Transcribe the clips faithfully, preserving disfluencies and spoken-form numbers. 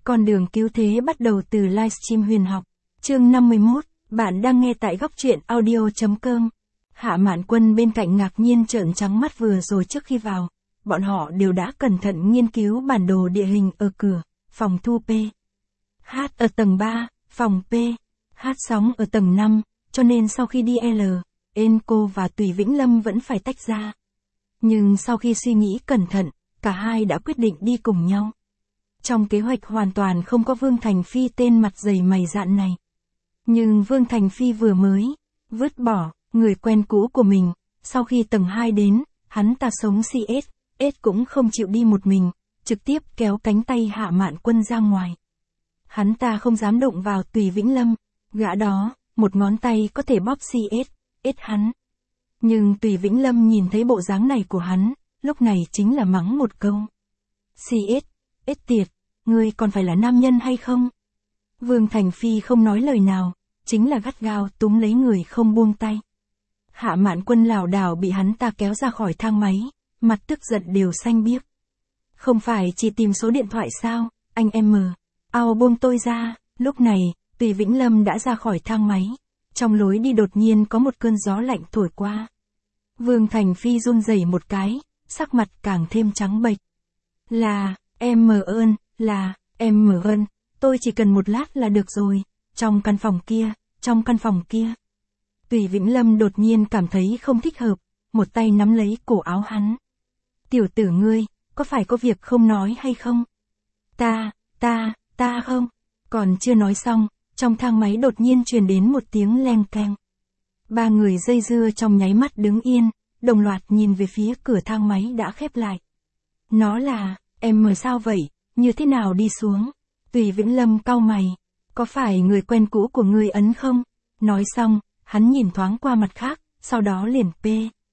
Con đường cứu thế bắt đầu từ livestream huyền học. Chương năm mươi mốt, bạn đang nghe tại góc truyện audio chấm com. Hạ Mạn Quân bên cạnh ngạc nhiên trợn trắng mắt vừa rồi trước khi vào. Bọn họ đều đã cẩn thận nghiên cứu bản đồ địa hình ở cửa, phòng thu P. H ở tầng ba, phòng P. H sóng ở tầng năm, cho nên sau khi đi L, En cô và Tùy Vĩnh Lâm vẫn phải tách ra. Nhưng sau khi suy nghĩ cẩn thận, cả hai đã quyết định đi cùng nhau. Trong kế hoạch hoàn toàn không có Vương Thành Phi tên mặt dày mày dạn này. Nhưng Vương Thành Phi vừa mới vứt bỏ người quen cũ của mình, sau khi tầng hai đến, hắn ta sống xê ét, S cũng không chịu đi một mình, trực tiếp kéo cánh tay Hạ Mạn Quân ra ngoài. Hắn ta không dám động vào Tùy Vĩnh Lâm, gã đó, một ngón tay có thể bóp xê ét, S hắn. Nhưng Tùy Vĩnh Lâm nhìn thấy bộ dáng này của hắn, lúc này chính là mắng một câu. xê ét, S tiệt, ngươi còn phải là nam nhân hay không? Vương Thành Phi không nói lời nào, chính là gắt gao túm lấy người không buông tay. Hạ Mạn Quân lảo đảo bị hắn ta kéo ra khỏi thang máy, mặt tức giận đều xanh biếc. Không phải chỉ tìm số điện thoại sao, anh em mờ, ao buông tôi ra. Lúc này, Tùy Vĩnh Lâm đã ra khỏi thang máy. Trong lối đi đột nhiên có một cơn gió lạnh thổi qua. Vương Thành Phi run rẩy một cái, sắc mặt càng thêm trắng bệch. Là, em mờ ơn, là, em mờ ơn, tôi chỉ cần một lát là được rồi, trong căn phòng kia, trong căn phòng kia. Tùy Vĩnh Lâm đột nhiên cảm thấy không thích hợp, một tay nắm lấy cổ áo hắn. Tiểu tử ngươi, có phải có việc không nói hay không? Ta, ta, ta không. Còn chưa nói xong, trong thang máy đột nhiên truyền đến một tiếng leng keng. Ba người dây dưa trong nháy mắt đứng yên, đồng loạt nhìn về phía cửa thang máy đã khép lại. Nó là, em mờ sao vậy, như thế nào đi xuống? Tùy Vĩnh Lâm cau mày, có phải người quen cũ của ngươi ấn không? Nói xong, hắn nhìn thoáng qua mặt khác, sau đó liền P.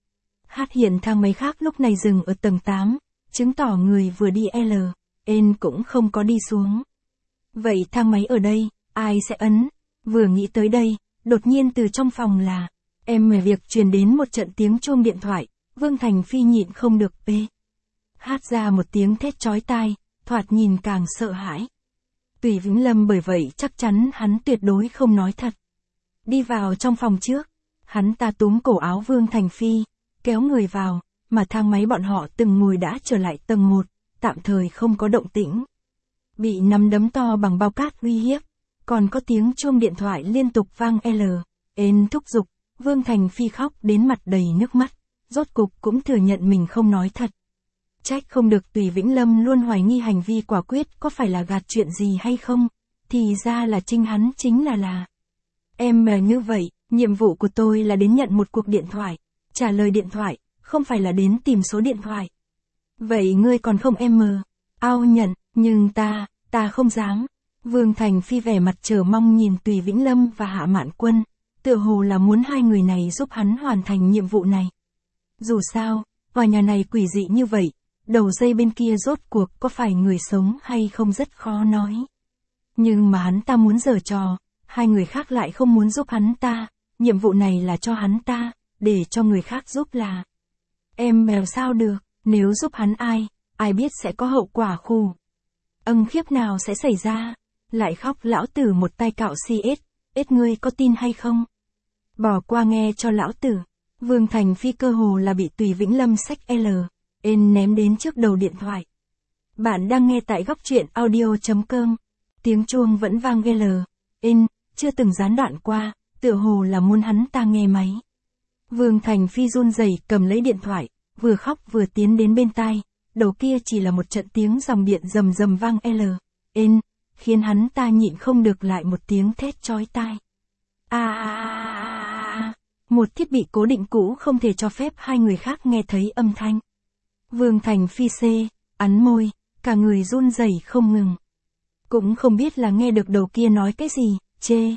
H hiện thang máy khác lúc này dừng ở tầng tám, chứng tỏ người vừa đi L, En cũng không có đi xuống. Vậy thang máy ở đây, ai sẽ ấn? Vừa nghĩ tới đây, đột nhiên từ trong phòng là, em mờ việc truyền đến một trận tiếng chuông điện thoại, Vương Thành Phi nhịn không được P. Hát ra một tiếng thét chói tai, thoạt nhìn càng sợ hãi. Tùy Vĩnh Lâm bởi vậy chắc chắn hắn tuyệt đối không nói thật. Đi vào trong phòng trước, hắn ta túm cổ áo Vương Thành Phi, kéo người vào, mà thang máy bọn họ từng ngồi đã trở lại tầng một, tạm thời không có động tĩnh. Bị nắm đấm to bằng bao cát uy hiếp, còn có tiếng chuông điện thoại liên tục vang L, En thúc giục, Vương Thành Phi khóc đến mặt đầy nước mắt, rốt cục cũng thừa nhận mình không nói thật. Trách không được Tùy Vĩnh Lâm luôn hoài nghi hành vi quả quyết có phải là gạt chuyện gì hay không, thì ra là chính hắn chính là là. Em mà như vậy, nhiệm vụ của tôi là đến nhận một cuộc điện thoại, trả lời điện thoại, không phải là đến tìm số điện thoại. Vậy ngươi còn không em mờ? Ao nhận, nhưng ta, ta không dám. Vương Thành Phi vẻ mặt chờ mong nhìn Tùy Vĩnh Lâm và Hạ Mạn Quân, tựa hồ là muốn hai người này giúp hắn hoàn thành nhiệm vụ này. Dù sao, tòa nhà này quỷ dị như vậy, đầu dây bên kia rốt cuộc có phải người sống hay không rất khó nói. Nhưng mà hắn ta muốn giở trò, hai người khác lại không muốn giúp hắn ta, nhiệm vụ này là cho hắn ta, để cho người khác giúp là. Em mèo sao được, nếu giúp hắn ai, ai biết sẽ có hậu quả khù. Âng khiếp nào sẽ xảy ra, lại khóc lão tử một tay cạo xê ét, S ngươi có tin hay không? Bỏ qua nghe cho lão tử. Vương Thành Phi cơ hồ là bị Tùy Vĩnh Lâm xách L, En ném đến trước đầu điện thoại. Bạn đang nghe tại góc truyện audio chấm com. Tiếng chuông vẫn vang L, En, chưa từng gián đoạn qua, tựa hồ là muốn hắn ta nghe máy. Vương Thành Phi run rẩy cầm lấy điện thoại, vừa khóc vừa tiến đến bên tai, đầu kia chỉ là một trận tiếng dòng điện rầm rầm vang L, En, khiến hắn ta nhịn không được lại một tiếng thét chói tai. A a a a, một thiết bị cố định cũ không thể cho phép hai người khác nghe thấy âm thanh. Vương Thành Phi C, ắn môi, cả người run rẩy không ngừng. Cũng không biết là nghe được đầu kia nói cái gì, chê.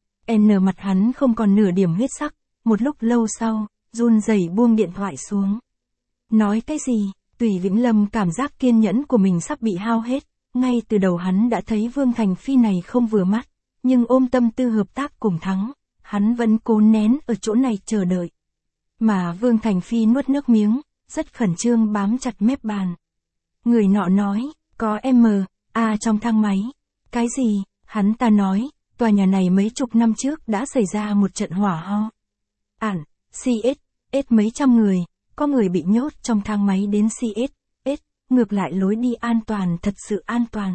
N mặt hắn không còn nửa điểm huyết sắc, một lúc lâu sau, run rẩy buông điện thoại xuống. Nói cái gì? Tùy Vĩnh Lâm cảm giác kiên nhẫn của mình sắp bị hao hết, ngay từ đầu hắn đã thấy Vương Thành Phi này không vừa mắt, nhưng ôm tâm tư hợp tác cùng thắng, hắn vẫn cố nén ở chỗ này chờ đợi. Mà Vương Thành Phi nuốt nước miếng, rất khẩn trương bám chặt mép bàn. Người nọ nói, có em, a trong thang máy, Cái gì? Hắn ta nói, tòa nhà này mấy chục năm trước đã xảy ra một trận hỏa ho. Ản, xê ét, S mấy trăm người, có người bị nhốt trong thang máy đến xê ét, S, ngược lại lối đi an toàn thật sự an toàn.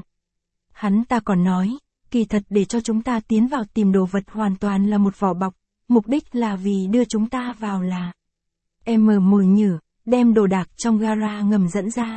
Hắn ta còn nói, kỳ thật để cho chúng ta tiến vào tìm đồ vật hoàn toàn là một vỏ bọc, mục đích là vì đưa chúng ta vào là. Em mở mồi nhử, đem đồ đạc trong gara ngầm dẫn ra.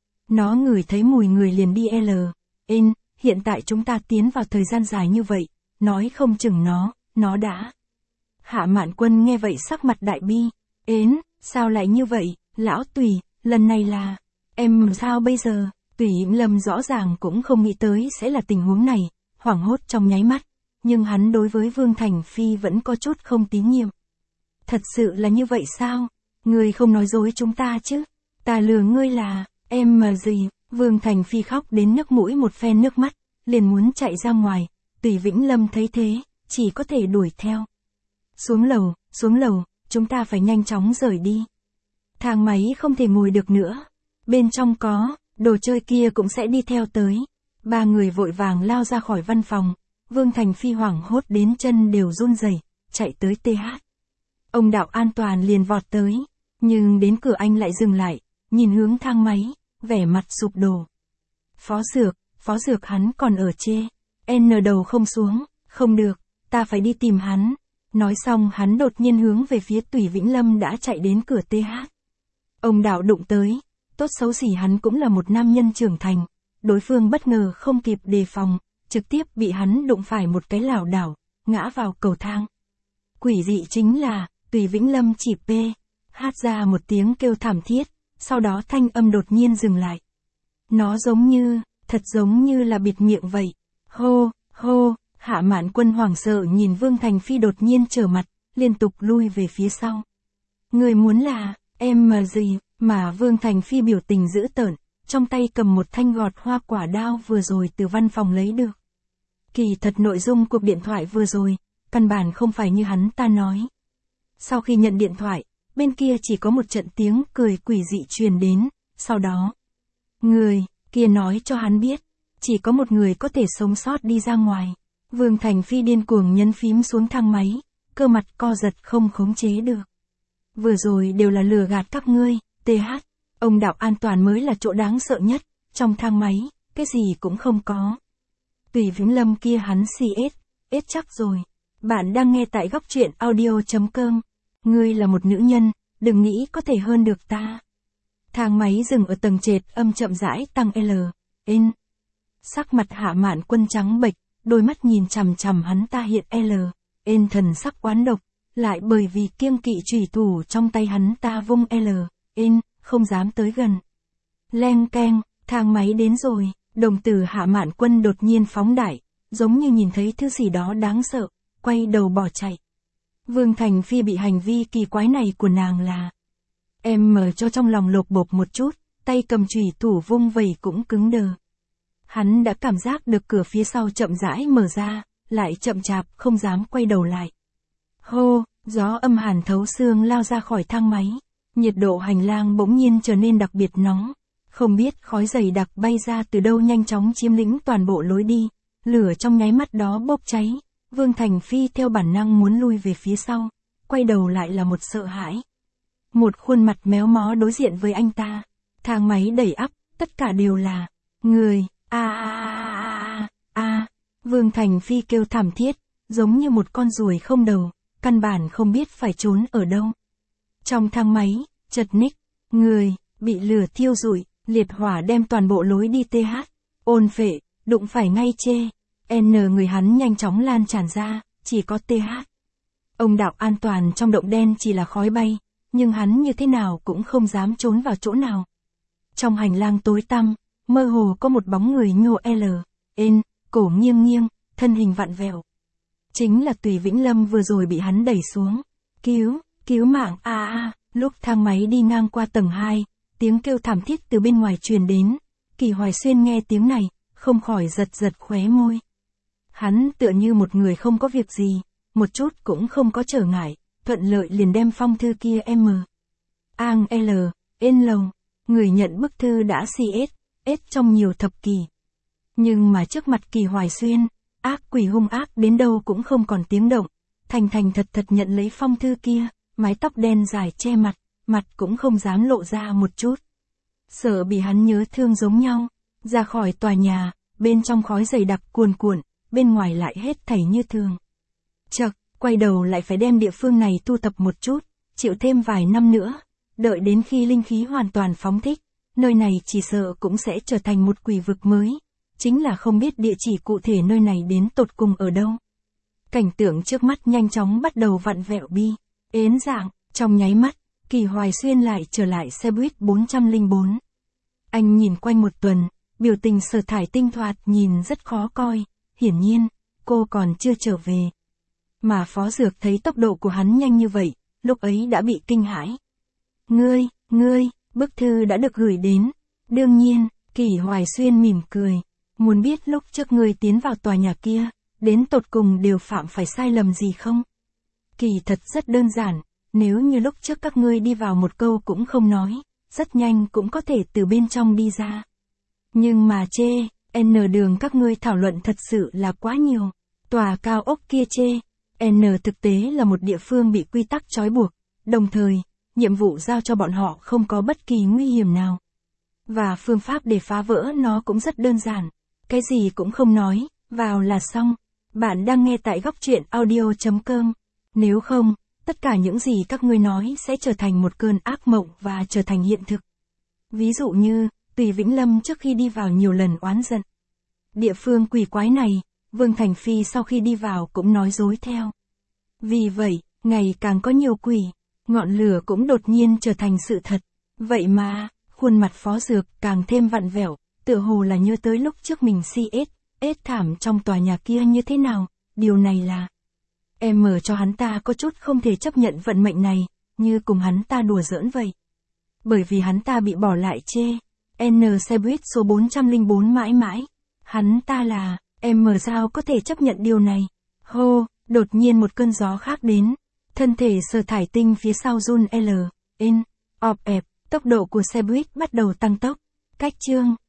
Nó ngửi thấy mùi người liền đi L. In, hiện tại chúng ta tiến vào thời gian dài như vậy, nói không chừng nó, nó đã. Hạ Mạn Quân nghe vậy sắc mặt đại bi, ến, sao lại như vậy, lão Tùy, lần này là, em sao bây giờ, Tùy Yễm Lâm rõ ràng cũng không nghĩ tới sẽ là tình huống này, hoảng hốt trong nháy mắt, nhưng hắn đối với Vương Thành Phi vẫn có chút không tín nhiệm. Thật sự là như vậy sao? Ngươi không nói dối chúng ta chứ? Ta lừa ngươi là, em mà gì? Vương Thành Phi khóc đến nước mũi một phen nước mắt, liền muốn chạy ra ngoài, Tùy Vĩnh Lâm thấy thế, chỉ có thể đuổi theo. Xuống lầu, xuống lầu, chúng ta phải nhanh chóng rời đi. Thang máy không thể ngồi được nữa. Bên trong có, đồ chơi kia cũng sẽ đi theo tới. Ba người vội vàng lao ra khỏi văn phòng. Vương Thành Phi hoảng hốt đến chân đều run rẩy, chạy tới tê hát. Ông đạo an toàn liền vọt tới. Nhưng đến cửa anh lại dừng lại, nhìn hướng thang máy, vẻ mặt sụp đổ. Phó Dược, Phó Dược hắn còn ở chê. N đầu không xuống, không được, ta phải đi tìm hắn. Nói xong hắn đột nhiên hướng về phía Tùy Vĩnh Lâm đã chạy đến cửa tê hát. Ông đạo đụng tới, tốt xấu gì hắn cũng là một nam nhân trưởng thành. Đối phương bất ngờ không kịp đề phòng, trực tiếp bị hắn đụng phải một cái lảo đảo, ngã vào cầu thang. Quỷ dị chính là, Tùy Vĩnh Lâm chỉ p, hát ra một tiếng kêu thảm thiết, sau đó thanh âm đột nhiên dừng lại. Nó giống như, thật giống như là bịt miệng vậy. Hô, hô, Hạ Mạn Quân hoảng sợ nhìn Vương Thành Phi đột nhiên trở mặt, liên tục lui về phía sau. Người muốn là, em mà gì, mà Vương Thành Phi biểu tình dữ tợn, trong tay cầm một thanh gọt hoa quả đao vừa rồi từ văn phòng lấy được. Kỳ thật nội dung cuộc điện thoại vừa rồi, căn bản không phải như hắn ta nói. Sau khi nhận điện thoại, bên kia chỉ có một trận tiếng cười quỷ dị truyền đến, sau đó. Người kia nói cho hắn biết, chỉ có một người có thể sống sót đi ra ngoài. Vương Thành Phi điên cuồng nhấn phím xuống thang máy, cơ mặt co giật không khống chế được. Vừa rồi đều là lừa gạt các ngươi, tê hát, ông đạo an toàn mới là chỗ đáng sợ nhất, trong thang máy, cái gì cũng không có. Tùy Vĩnh Lâm kia hắn xê ét, ết chắc rồi. Bạn đang nghe tại góc truyện audio chấm com. Ngươi là một nữ nhân, đừng nghĩ có thể hơn được ta. Thang máy dừng ở tầng trệt âm chậm rãi tăng L, N. Sắc mặt Hạ Mạn Quân trắng bệch, đôi mắt nhìn chằm chằm hắn ta hiện L, N thần sắc oán độc, lại bởi vì kiêng kỵ chủy thủ trong tay hắn ta vung L, N, không dám tới gần. Leng keng, thang máy đến rồi, đồng tử Hạ Mạn Quân đột nhiên phóng đại, giống như nhìn thấy thứ gì đó đáng sợ, quay đầu bỏ chạy. Vương Thành Phi bị hành vi kỳ quái này của nàng là. Em mở cho trong lòng lột bột một chút, tay cầm chủy thủ vung vẩy cũng cứng đờ. Hắn đã cảm giác được cửa phía sau chậm rãi mở ra, lại chậm chạp không dám quay đầu lại. Hô, gió âm hàn thấu xương lao ra khỏi thang máy, nhiệt độ hành lang bỗng nhiên trở nên đặc biệt nóng, không biết khói dày đặc bay ra từ đâu nhanh chóng chiếm lĩnh toàn bộ lối đi, lửa trong nháy mắt đó bốc cháy. Vương Thành Phi theo bản năng muốn lui về phía sau, quay đầu lại là một sợ hãi. Một khuôn mặt méo mó đối diện với anh ta, thang máy đẩy ắp, tất cả đều là người, a a a a a. Vương Thành Phi kêu thảm thiết, giống như một con ruồi không đầu, căn bản không biết phải trốn ở đâu. Trong thang máy, chật ních, người, bị lửa thiêu rụi, liệt hỏa đem toàn bộ lối đi tê hát, ôn phệ, đụng phải ngay chê. N người hắn nhanh chóng lan tràn ra, chỉ có tê hát. Ông đạo an toàn trong động đen chỉ là khói bay, nhưng hắn như thế nào cũng không dám trốn vào chỗ nào. Trong hành lang tối tăm, mơ hồ có một bóng người nhô L, N, cổ nghiêng nghiêng, thân hình vặn vẹo. Chính là Tùy Vĩnh Lâm vừa rồi bị hắn đẩy xuống. Cứu, cứu mạng a à, a, lúc thang máy đi ngang qua tầng hai, tiếng kêu thảm thiết từ bên ngoài truyền đến. Kỳ Hoài Xuyên nghe tiếng này, không khỏi giật giật khóe môi. Hắn tựa như một người không có việc gì, một chút cũng không có trở ngại, thuận lợi liền đem phong thư kia M. Ang L, N lầu, người nhận bức thư đã xê ét, S trong nhiều thập kỷ. Nhưng mà trước mặt Kỳ Hoài Xuyên, ác quỷ hung ác đến đâu cũng không còn tiếng động, thành thành thật thật nhận lấy phong thư kia, mái tóc đen dài che mặt, mặt cũng không dám lộ ra một chút. Sợ bị hắn nhớ thương giống nhau, ra khỏi tòa nhà, bên trong khói dày đặc cuồn cuộn, bên ngoài lại hết thảy như thường. Chậc, quay đầu lại phải đem địa phương này tu tập một chút, chịu thêm vài năm nữa, đợi đến khi linh khí hoàn toàn phóng thích, nơi này chỉ sợ cũng sẽ trở thành một quỷ vực mới, chính là không biết địa chỉ cụ thể nơi này đến tột cùng ở đâu. Cảnh tượng trước mắt nhanh chóng bắt đầu vặn vẹo bi, ến dạng, trong nháy mắt, Kỳ Hoài Xuyên lại trở lại xe buýt bốn không bốn. Anh nhìn quanh một tuần, biểu tình Sở Thải Tinh thoạt nhìn rất khó coi, hiển nhiên, cô còn chưa trở về. Mà Phó Dược thấy tốc độ của hắn nhanh như vậy, lúc ấy đã bị kinh hãi. Ngươi, ngươi, bức thư đã được gửi đến. Đương nhiên, Kỳ Hoài Xuyên mỉm cười, muốn biết lúc trước ngươi tiến vào tòa nhà kia, đến tột cùng đều phạm phải sai lầm gì không? Kỳ thật rất đơn giản, nếu như lúc trước các ngươi đi vào một câu cũng không nói, rất nhanh cũng có thể từ bên trong đi ra. Nhưng mà chê, N đường các ngươi thảo luận thật sự là quá nhiều. Tòa cao ốc kia chê, N thực tế là một địa phương bị quy tắc trói buộc, đồng thời, nhiệm vụ giao cho bọn họ không có bất kỳ nguy hiểm nào. Và phương pháp để phá vỡ nó cũng rất đơn giản, cái gì cũng không nói, vào là xong. Bạn đang nghe tại góc truyện audio chấm com. Nếu không, tất cả những gì các ngươi nói sẽ trở thành một cơn ác mộng và trở thành hiện thực. Ví dụ như, Tùy Vĩnh Lâm trước khi đi vào nhiều lần oán giận. Địa phương quỷ quái này, Vương Thành Phi sau khi đi vào cũng nói dối theo. Vì vậy, ngày càng có nhiều quỷ, ngọn lửa cũng đột nhiên trở thành sự thật. Vậy mà, khuôn mặt Phó Dược càng thêm vặn vẹo, tựa hồ là nhớ tới lúc trước mình si ết, ết thảm trong tòa nhà kia như thế nào, điều này là... Em mở cho hắn ta có chút không thể chấp nhận vận mệnh này, như cùng hắn ta đùa giỡn vậy. Bởi vì hắn ta bị bỏ lại chê, N xe buýt số bốn không bốn mãi mãi. Hắn ta là, em mở sao có thể chấp nhận điều này. Hô, đột nhiên một cơn gió khác đến. Thân thể Sở Thải Tinh phía sau run L, in, ọp ẹp, tốc độ của xe buýt bắt đầu tăng tốc. Cách chương.